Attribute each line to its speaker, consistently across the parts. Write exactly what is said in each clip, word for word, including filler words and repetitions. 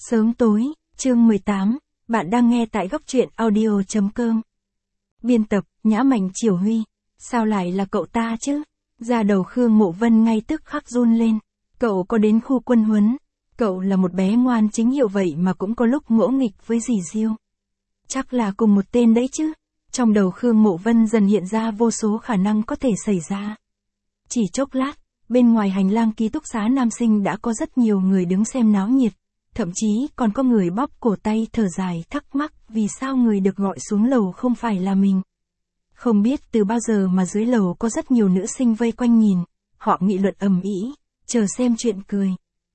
Speaker 1: Sớm tối, chương mười tám, bạn đang nghe tại góc truyện audio chấm com. Biên tập, Nhã Mạnh Triều Huy. Sao lại là cậu ta chứ? Da đầu Khương Mộ Vân ngay tức khắc run lên. Cậu có đến khu quân huấn. Cậu là một bé ngoan chính hiệu vậy mà cũng có lúc ngỗ nghịch với dì Diêu. Chắc là cùng một tên đấy chứ. Trong đầu Khương Mộ Vân dần hiện ra vô số khả năng có thể xảy ra. Chỉ chốc lát, bên ngoài hành lang ký túc xá nam sinh đã có rất nhiều người đứng xem náo nhiệt. Thậm chí còn có người bóp cổ tay thở dài thắc mắc vì sao người được gọi xuống lầu không phải là mình. Không biết từ bao giờ mà dưới lầu có rất nhiều nữ sinh vây quanh nhìn, họ nghị luận ầm ĩ, chờ xem chuyện cười.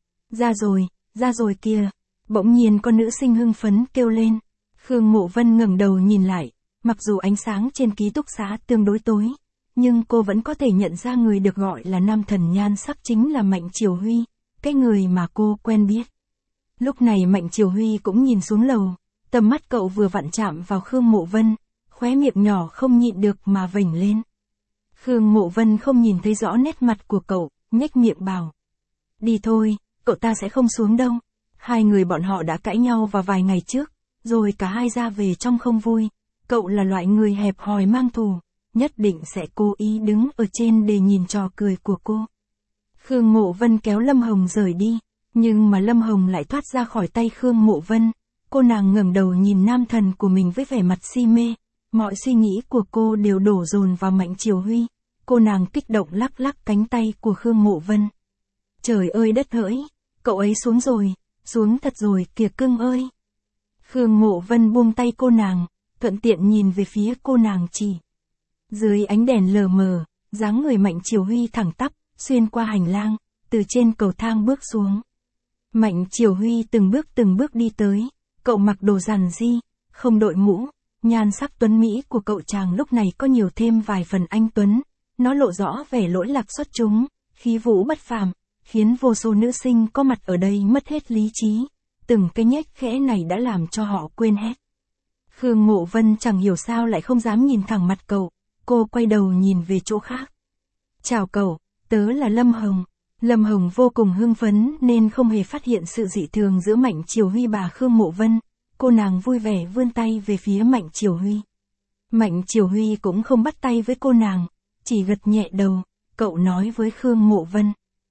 Speaker 1: Ra rồi, ra rồi kìa, bỗng nhiên con nữ sinh hưng phấn kêu lên. Khương Mộ Vân ngẩng đầu nhìn lại, mặc dù ánh sáng trên ký túc xá tương đối tối, nhưng cô vẫn có thể nhận ra người được gọi là nam thần nhan sắc chính là Mạnh Triều Huy, cái người mà cô quen biết. Lúc này Mạnh Triều Huy cũng nhìn xuống lầu, tầm mắt cậu vừa vặn chạm vào Khương Mộ Vân, khóe miệng nhỏ không nhịn được mà vểnh lên. Khương Mộ Vân không nhìn thấy rõ nét mặt của cậu, nhếch miệng bảo. Đi thôi, cậu ta sẽ không xuống đâu. Hai người bọn họ đã cãi nhau vào vài ngày trước, rồi cả hai ra về trong không vui. Cậu là loại người hẹp hòi mang thù, nhất định sẽ cố ý đứng ở trên để nhìn trò cười của cô. Khương Mộ Vân kéo Lâm Hồng rời đi. Nhưng mà Lâm Hồng lại thoát ra khỏi tay Khương Mộ Vân, cô nàng ngẩng đầu nhìn nam thần của mình với vẻ mặt si mê, mọi suy nghĩ của cô đều đổ dồn vào Mạnh Triều Huy, cô nàng kích động lắc lắc cánh tay của Khương Mộ Vân. Trời ơi đất hỡi, cậu ấy xuống rồi, xuống thật rồi kìa cưng ơi. Khương Mộ Vân buông tay cô nàng, thuận tiện nhìn về phía cô nàng chỉ. Dưới ánh đèn lờ mờ, dáng người Mạnh Triều Huy thẳng tắp, xuyên qua hành lang, từ trên cầu thang bước xuống. Mạnh Triều Huy từng bước từng bước đi tới, cậu mặc đồ rằn ri, không đội mũ, nhan sắc tuấn mỹ của cậu chàng lúc này có nhiều thêm vài phần anh tuấn, nó lộ rõ vẻ lỗi lạc xuất chúng, khí vũ bất phàm, khiến vô số nữ sinh có mặt ở đây mất hết lý trí, từng cái nhếch khẽ này đã làm cho họ quên hết. Khương Mộ Vân chẳng hiểu sao lại không dám nhìn thẳng mặt cậu, cô quay đầu nhìn về chỗ khác. Chào cậu, tớ là Lâm Hồng. Lâm Hồng vô cùng hưng phấn nên không hề phát hiện sự dị thường giữa Mạnh Triều Huy và Khương Mộ Vân, cô nàng vui vẻ vươn tay về phía Mạnh Triều Huy. Mạnh Triều Huy cũng không bắt tay với cô nàng, chỉ gật nhẹ đầu, cậu nói với Khương Mộ Vân.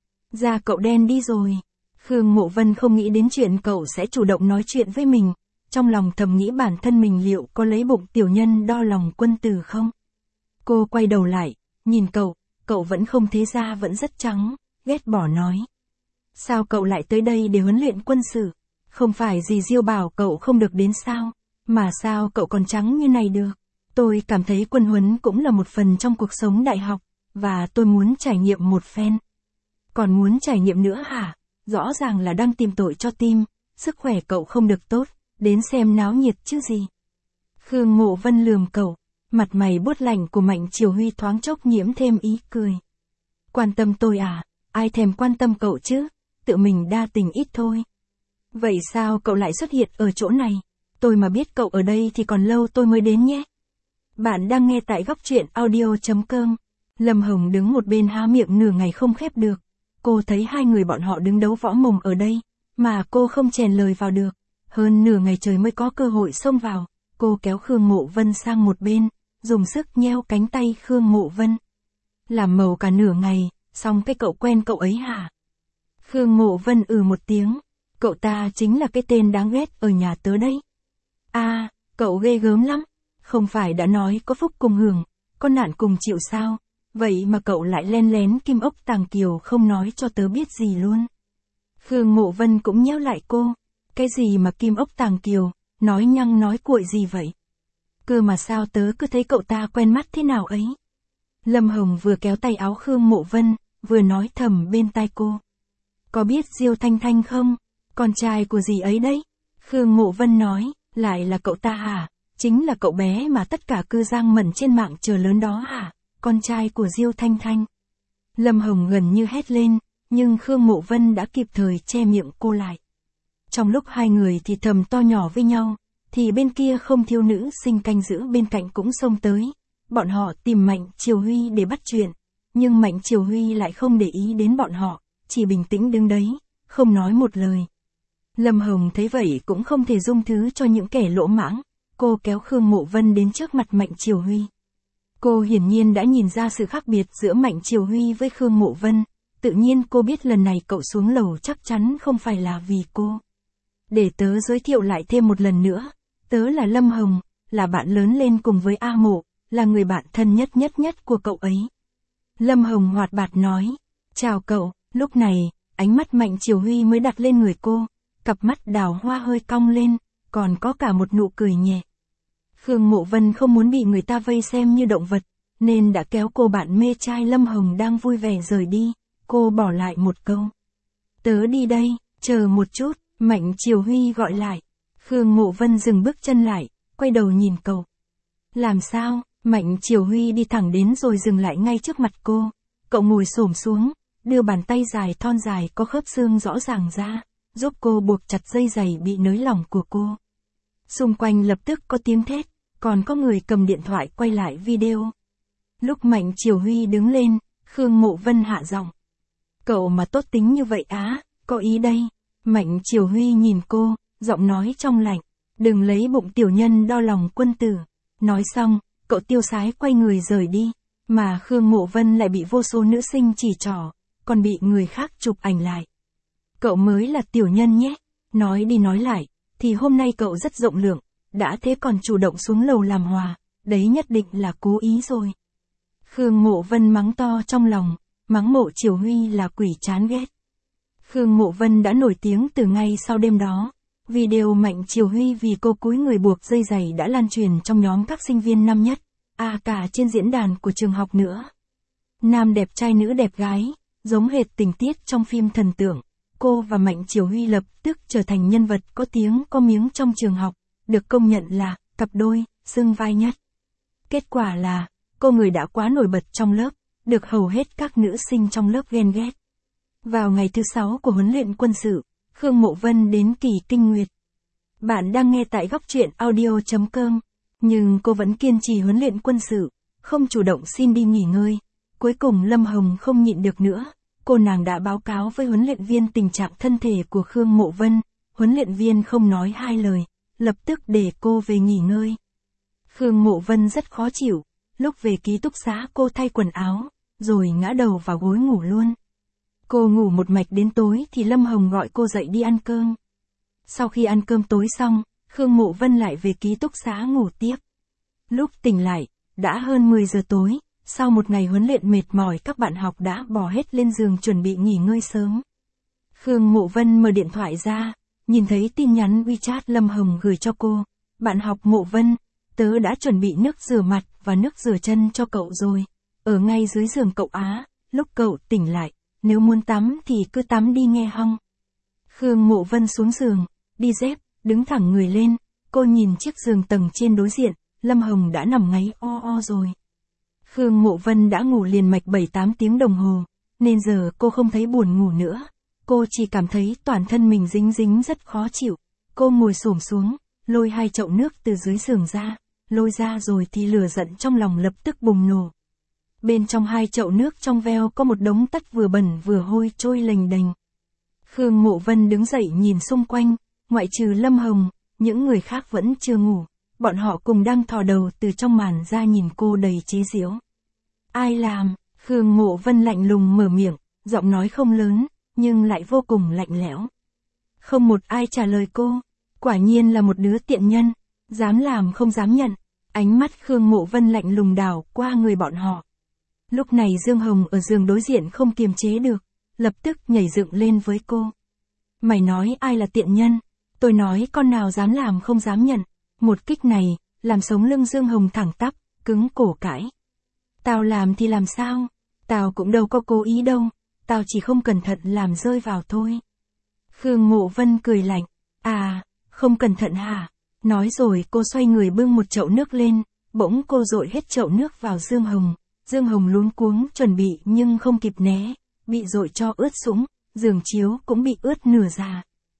Speaker 1: Da cậu đen đi rồi. Khương Mộ Vân không nghĩ đến chuyện cậu sẽ chủ động nói chuyện với mình, trong lòng thầm nghĩ bản thân mình liệu có lấy bụng tiểu nhân đo lòng quân tử không. Cô quay đầu lại, nhìn cậu, cậu vẫn không thế da vẫn rất trắng. Ghét bỏ nói. Sao cậu lại tới đây để huấn luyện quân sự? Không phải dì Diêu bảo cậu không được đến sao? Mà sao cậu còn trắng như này được? Tôi cảm thấy quân huấn cũng là một phần trong cuộc sống đại học, và tôi muốn trải nghiệm một phen. Còn muốn trải nghiệm nữa hả? Rõ ràng là đang tìm tội cho tim, sức khỏe cậu không được tốt, đến xem náo nhiệt chứ gì. Khương Mộ Vân lườm cậu, mặt mày buốt lạnh của Mạnh Triều Huy thoáng chốc nhiễm thêm ý cười. Quan tâm tôi à? Ai thèm quan tâm cậu chứ, tự mình đa tình ít thôi. Vậy sao cậu lại xuất hiện ở chỗ này? Tôi mà biết cậu ở đây thì còn lâu tôi mới đến nhé. Bạn đang nghe tại góc truyện audio chấm com. Lâm Hồng đứng một bên há miệng nửa ngày không khép được. Cô thấy hai người bọn họ đứng đấu võ mồm ở đây, mà cô không chèn lời vào được. Hơn nửa ngày trời mới có cơ hội xông vào. Cô kéo Khương Mộ Vân sang một bên, dùng sức nheo cánh tay Khương Mộ Vân. Làm màu cả nửa ngày. Xong cái cậu quen cậu ấy hả? Khương Mộ Vân ừ một tiếng. Cậu ta chính là cái tên đáng ghét ở nhà tớ đấy. À, cậu ghê gớm lắm. Không phải đã nói có phúc cùng hưởng, có nạn cùng chịu sao? Vậy mà cậu lại len lén kim ốc tàng kiều không nói cho tớ biết gì luôn. Khương Mộ Vân cũng nhéo lại cô. Cái gì mà kim ốc tàng kiều, nói nhăng nói cuội gì vậy? Cơ mà sao tớ cứ thấy cậu ta quen mắt thế nào ấy? Lâm Hồng vừa kéo tay áo Khương Mộ Vân, vừa nói thầm bên tai cô. Có biết Diêu Thanh Thanh không? Con trai của dì ấy đấy. Khương Mộ Vân nói, lại là cậu ta hả? Chính là cậu bé mà tất cả cư giang mẩn trên mạng chờ lớn đó hả? Con trai của Diêu Thanh Thanh. Lâm Hồng gần như hét lên, nhưng Khương Mộ Vân đã kịp thời che miệng cô lại. Trong lúc hai người thì thầm to nhỏ với nhau, thì bên kia không thiếu nữ sinh canh giữ bên cạnh cũng xông tới. Bọn họ tìm Mạnh Triều Huy để bắt chuyện, nhưng Mạnh Triều Huy lại không để ý đến bọn họ, chỉ bình tĩnh đứng đấy, không nói một lời. Lâm Hồng thấy vậy cũng không thể dung thứ cho những kẻ lỗ mãng. Cô kéo Khương Mộ Vân đến trước mặt Mạnh Triều Huy. Cô hiển nhiên đã nhìn ra sự khác biệt giữa Mạnh Triều Huy với Khương Mộ Vân. Tự nhiên cô biết lần này cậu xuống lầu chắc chắn không phải là vì cô. Để tớ giới thiệu lại thêm một lần nữa. Tớ là Lâm Hồng, là bạn lớn lên cùng với A Mộ, là người bạn thân nhất nhất nhất của cậu ấy. Lâm Hồng hoạt bát nói. Chào cậu. Lúc này, ánh mắt Mạnh Triều Huy mới đặt lên người cô. Cặp mắt đào hoa hơi cong lên, còn có cả một nụ cười nhẹ. Khương Mộ Vân không muốn bị người ta vây xem như động vật, nên đã kéo cô bạn mê trai Lâm Hồng đang vui vẻ rời đi. Cô bỏ lại một câu. Tớ đi đây, chờ một chút, Mạnh Triều Huy gọi lại. Khương Mộ Vân dừng bước chân lại, quay đầu nhìn cậu. Làm sao? Mạnh Triều Huy đi thẳng đến rồi dừng lại ngay trước mặt cô. Cậu ngồi xổm xuống, đưa bàn tay dài thon dài có khớp xương rõ ràng ra, giúp cô buộc chặt dây giày bị nới lỏng của cô. Xung quanh lập tức có tiếng thét, còn có người cầm điện thoại quay lại video. Lúc Mạnh Triều Huy đứng lên, Khương Mộ Vân hạ giọng. Cậu mà tốt tính như vậy á, có ý đây. Mạnh Triều Huy nhìn cô, giọng nói trong lạnh. Đừng lấy bụng tiểu nhân đo lòng quân tử. Nói xong, cậu tiêu sái quay người rời đi. Mà Khương Mộ Vân lại bị vô số nữ sinh chỉ trỏ, còn bị người khác chụp ảnh lại. Cậu mới là tiểu nhân nhé. Nói đi nói lại, thì hôm nay cậu rất rộng lượng, đã thế còn chủ động xuống lầu làm hòa, đấy nhất định là cố ý rồi. Khương Mộ Vân mắng to trong lòng, mắng Mộ Triều Huy là quỷ chán ghét. Khương Mộ Vân đã nổi tiếng từ ngay sau đêm đó. Video Mạnh Triều Huy vì cô cúi người buộc dây giày đã lan truyền trong nhóm các sinh viên năm nhất, à cả trên diễn đàn của trường học nữa. Nam đẹp trai nữ đẹp gái, giống hệt tình tiết trong phim thần tượng. Cô và Mạnh Triều Huy lập tức trở thành nhân vật có tiếng có miếng trong trường học, được công nhận là cặp đôi, xưng vai nhất. Kết quả là, cô người đã quá nổi bật trong lớp, được hầu hết các nữ sinh trong lớp ghen ghét. Vào ngày thứ sáu của huấn luyện quân sự, Khương Mộ Vân đến Kỳ Kinh Nguyệt. Bạn đang nghe tại góc truyện audio chấm com, nhưng cô vẫn kiên trì huấn luyện quân sự, không chủ động xin đi nghỉ ngơi. Cuối cùng Lâm Hồng không nhịn được nữa. Cô nàng đã báo cáo với huấn luyện viên tình trạng thân thể của Khương Mộ Vân. Huấn luyện viên không nói hai lời, lập tức để cô về nghỉ ngơi. Khương Mộ Vân rất khó chịu, lúc về ký túc xá cô thay quần áo, rồi ngã đầu vào gối ngủ luôn. Cô ngủ một mạch đến tối thì Lâm Hồng gọi cô dậy đi ăn cơm. Sau khi ăn cơm tối xong, Khương Mộ Vân lại về ký túc xá ngủ tiếp. Lúc tỉnh lại, đã hơn mười giờ tối. Sau một ngày huấn luyện mệt mỏi các bạn học đã bò hết lên giường chuẩn bị nghỉ ngơi sớm. Khương Mộ Vân mở điện thoại ra, nhìn thấy tin nhắn WeChat Lâm Hồng gửi cho cô. Bạn học Mộ Vân, tớ đã chuẩn bị nước rửa mặt và nước rửa chân cho cậu rồi. Ở ngay dưới giường cậu á, lúc cậu tỉnh lại, nếu muốn tắm thì cứ tắm đi nghe hong. Khương Mộ Vân xuống giường, đi dép, đứng thẳng người lên, cô nhìn chiếc giường tầng trên đối diện, Lâm Hồng đã nằm ngáy o o rồi. Khương Mộ Vân đã ngủ liền mạch bảy tám tiếng đồng hồ, nên giờ cô không thấy buồn ngủ nữa. Cô chỉ cảm thấy toàn thân mình dính dính rất khó chịu. Cô ngồi xổm xuống, lôi hai chậu nước từ dưới giường ra, lôi ra rồi thì lửa giận trong lòng lập tức bùng nổ. Bên trong hai chậu nước trong veo có một đống tất vừa bẩn vừa hôi trôi lềnh đềnh. Khương Mộ Vân đứng dậy nhìn xung quanh, ngoại trừ Lâm Hồng, những người khác vẫn chưa ngủ. Bọn họ cùng đang thò đầu từ trong màn ra nhìn cô đầy chế giễu. Ai làm? Khương Mộ Vân lạnh lùng mở miệng, giọng nói không lớn, nhưng lại vô cùng lạnh lẽo. Không một ai trả lời cô. Quả nhiên là một đứa tiện nhân, dám làm không dám nhận. Ánh mắt Khương Mộ Vân lạnh lùng đảo qua người bọn họ. Lúc này Dương Hồng ở giường đối diện không kiềm chế được, lập tức nhảy dựng lên với cô. Mày nói ai là tiện nhân? Tôi nói con nào dám làm không dám nhận. Một kích này, làm sống lưng Dương Hồng thẳng tắp, cứng cổ cãi. Tao làm thì làm sao? Tao cũng đâu có cố ý đâu, tao chỉ không cẩn thận làm rơi vào thôi. Khương Mộ Vân cười lạnh, à, không cẩn thận hả? Nói rồi cô xoay người bưng một chậu nước lên, bỗng cô dội hết chậu nước vào Dương Hồng. Dương Hồng luống cuống chuẩn bị nhưng không kịp né, bị dội cho ướt sũng, giường chiếu cũng bị ướt nửa ra.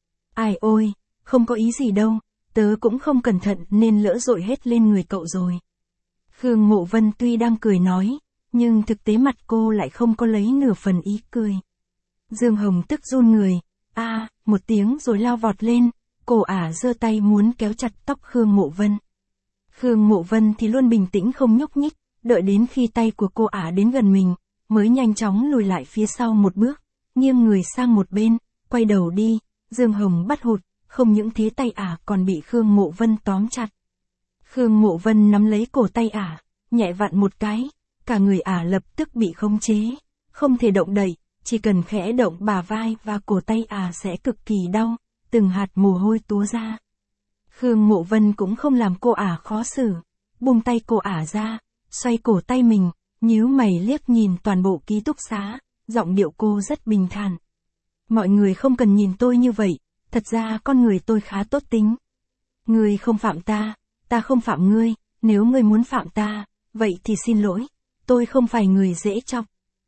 Speaker 1: Ai ôi, không có ý gì đâu, tớ cũng không cẩn thận nên lỡ dội hết lên người cậu rồi. Khương Mộ Vân tuy đang cười nói, nhưng thực tế mặt cô lại không có lấy nửa phần ý cười. Dương Hồng tức run người, A, một tiếng rồi lao vọt lên, cô ả giơ tay muốn kéo chặt tóc Khương Mộ Vân. Khương Mộ Vân thì luôn bình tĩnh không nhúc nhích, đợi đến khi tay của cô ả đến gần mình, mới nhanh chóng lùi lại phía sau một bước, nghiêng người sang một bên, quay đầu đi, Dương Hồng bắt hụt, không những thế tay ả còn bị Khương Mộ Vân tóm chặt. Khương Mộ Vân nắm lấy cổ tay ả, nhẹ vặn một cái, cả người ả lập tức bị khống chế, không thể động đậy, chỉ cần khẽ động bả vai và cổ tay ả sẽ cực kỳ đau, từng hạt mồ hôi túa ra. Khương Mộ Vân cũng không làm cô ả khó xử, buông tay cô ả ra, xoay cổ tay mình, nhíu mày liếc nhìn toàn bộ ký túc xá, giọng điệu cô rất bình thản. Mọi người không cần nhìn tôi như vậy, thật ra con người tôi khá tốt tính. Ngươi không phạm ta, ta không phạm ngươi, nếu ngươi muốn phạm ta, vậy thì xin lỗi, tôi không phải người dễ chọc.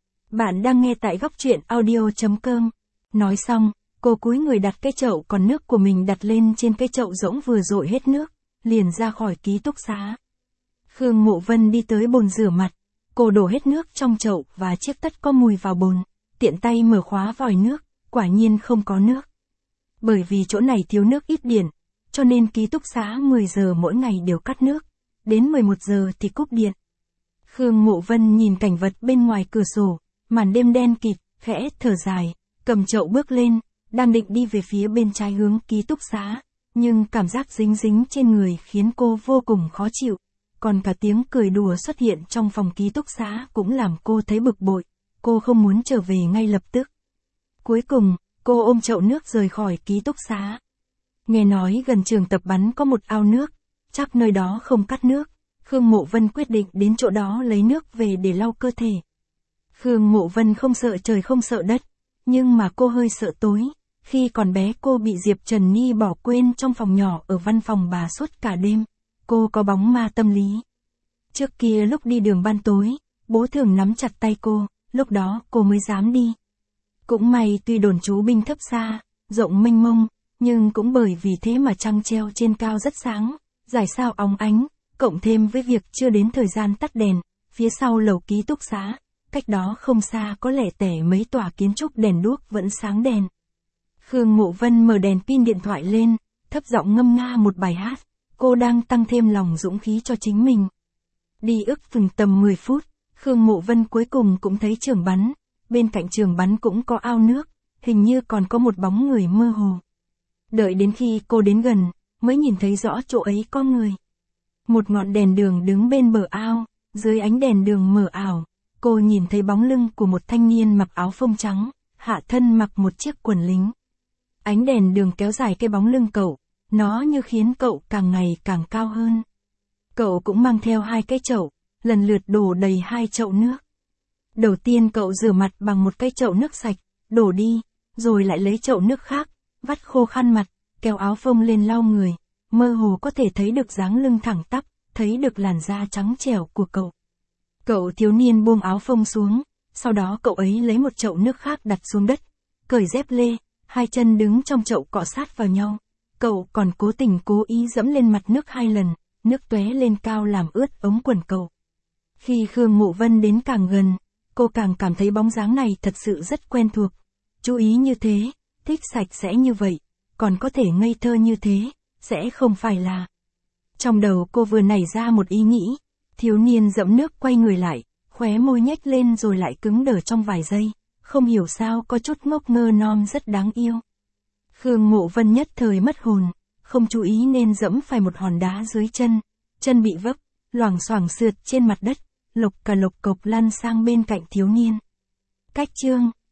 Speaker 1: Bạn đang nghe tại góc truyện audio chấm com. Nói xong, cô cúi người đặt cái chậu còn nước của mình đặt lên trên cái chậu rỗng vừa dội hết nước, liền ra khỏi ký túc xá. Khương Mộ Vân đi tới bồn rửa mặt, cô đổ hết nước trong chậu và chiếc tất có mùi vào bồn, tiện tay mở khóa vòi nước, quả nhiên không có nước. Bởi vì chỗ này thiếu nước ít điện, cho nên ký túc xá mười giờ mỗi ngày đều cắt nước, đến mười một giờ thì cúp điện. Khương Mộ Vân nhìn cảnh vật bên ngoài cửa sổ, màn đêm đen kịt, khẽ thở dài, cầm chậu bước lên, đang định đi về phía bên trái hướng ký túc xá, nhưng cảm giác dính dính trên người khiến cô vô cùng khó chịu, còn cả tiếng cười đùa xuất hiện trong phòng ký túc xá cũng làm cô thấy bực bội, cô không muốn trở về ngay lập tức. Cuối cùng, cô ôm chậu nước rời khỏi ký túc xá. Nghe nói gần trường tập bắn có một ao nước, chắc nơi đó không cắt nước, Khương Mộ Vân quyết định đến chỗ đó lấy nước về để lau cơ thể. Khương Mộ Vân không sợ trời không sợ đất, nhưng mà cô hơi sợ tối. Khi còn bé cô bị Diệp Trần Nhi bỏ quên trong phòng nhỏ ở văn phòng bà suốt cả đêm, cô có bóng ma tâm lý. Trước kia lúc đi đường ban tối, bố thường nắm chặt tay cô, lúc đó cô mới dám đi. Cũng may tuy đồn trú binh thấp xa, rộng mênh mông, nhưng cũng bởi vì thế mà trăng treo trên cao rất sáng, dải sao óng ánh, cộng thêm với việc chưa đến thời gian tắt đèn, phía sau lầu ký túc xá, cách đó không xa có lẻ tẻ mấy tòa kiến trúc đèn đuốc vẫn sáng đèn. Khương Mộ Vân mở đèn pin điện thoại lên, thấp giọng ngâm nga một bài hát, cô đang tăng thêm lòng dũng khí cho chính mình. Đi ước chừng tầm mười phút, Khương Mộ Vân cuối cùng cũng thấy trường bắn, bên cạnh trường bắn cũng có ao nước, hình như còn có một bóng người mơ hồ. Đợi đến khi cô đến gần, mới nhìn thấy rõ chỗ ấy có người. Một ngọn đèn đường đứng bên bờ ao, dưới ánh đèn đường mờ ảo, cô nhìn thấy bóng lưng của một thanh niên mặc áo phông trắng, hạ thân mặc một chiếc quần lính. Ánh đèn đường kéo dài cái bóng lưng cậu, nó như khiến cậu càng ngày càng cao hơn. Cậu cũng mang theo hai cái chậu, lần lượt đổ đầy hai chậu nước. Đầu tiên cậu rửa mặt bằng một cái chậu nước sạch, đổ đi, rồi lại lấy chậu nước khác, vắt khô khăn mặt, kéo áo phông lên lau người, mơ hồ có thể thấy được dáng lưng thẳng tắp, thấy được làn da trắng trẻo của cậu. Cậu thiếu niên buông áo phông xuống, sau đó cậu ấy lấy một chậu nước khác đặt xuống đất, cởi dép lê, hai chân đứng trong chậu cọ sát vào nhau. Cậu còn cố tình cố ý dẫm lên mặt nước hai lần, nước tóe lên cao làm ướt ống quần cậu. Khi Khương Mộ Vân đến càng gần, cô càng cảm thấy bóng dáng này thật sự rất quen thuộc. Chú ý như thế, thích sạch sẽ như vậy, còn có thể ngây thơ như thế, sẽ không phải là. Trong đầu cô vừa nảy ra một ý nghĩ, thiếu niên dẫm nước quay người lại, khóe môi nhếch lên rồi lại cứng đờ trong vài giây, không hiểu sao có chút ngốc ngơ non rất đáng yêu. Khương Mộ Vân nhất thời mất hồn, không chú ý nên dẫm phải một hòn đá dưới chân, chân bị vấp, loảng xoảng sượt trên mặt đất, lộc cà lộc cộc lăn sang bên cạnh thiếu niên. Cách chương